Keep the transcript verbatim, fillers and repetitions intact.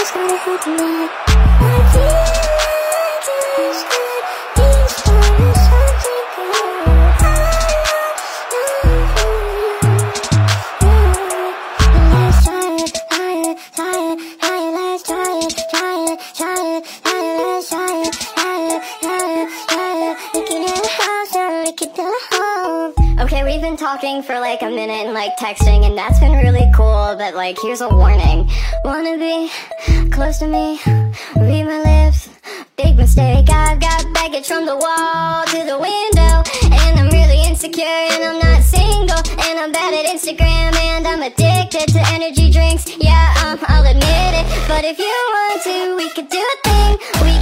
just gotta hurt tonight. I feel like it's good, it's fine, something good. Let's try it, try it, try it, try it. Let's try it, try it, try it, try it. Let's try it, try it, try it, try it. We can get a house and we can build a home. Okay, we've been talking for like a minute and like texting, and that's been really cool, but like here's a warning. Wanna be close to me, read my lips, big mistake. I've got baggage from the wall to the window, and I'm really insecure and I'm not single, and I'm bad at Instagram and I'm addicted to energy drinks. Yeah, um, I'll admit it, but if you want to, we could do a thing. We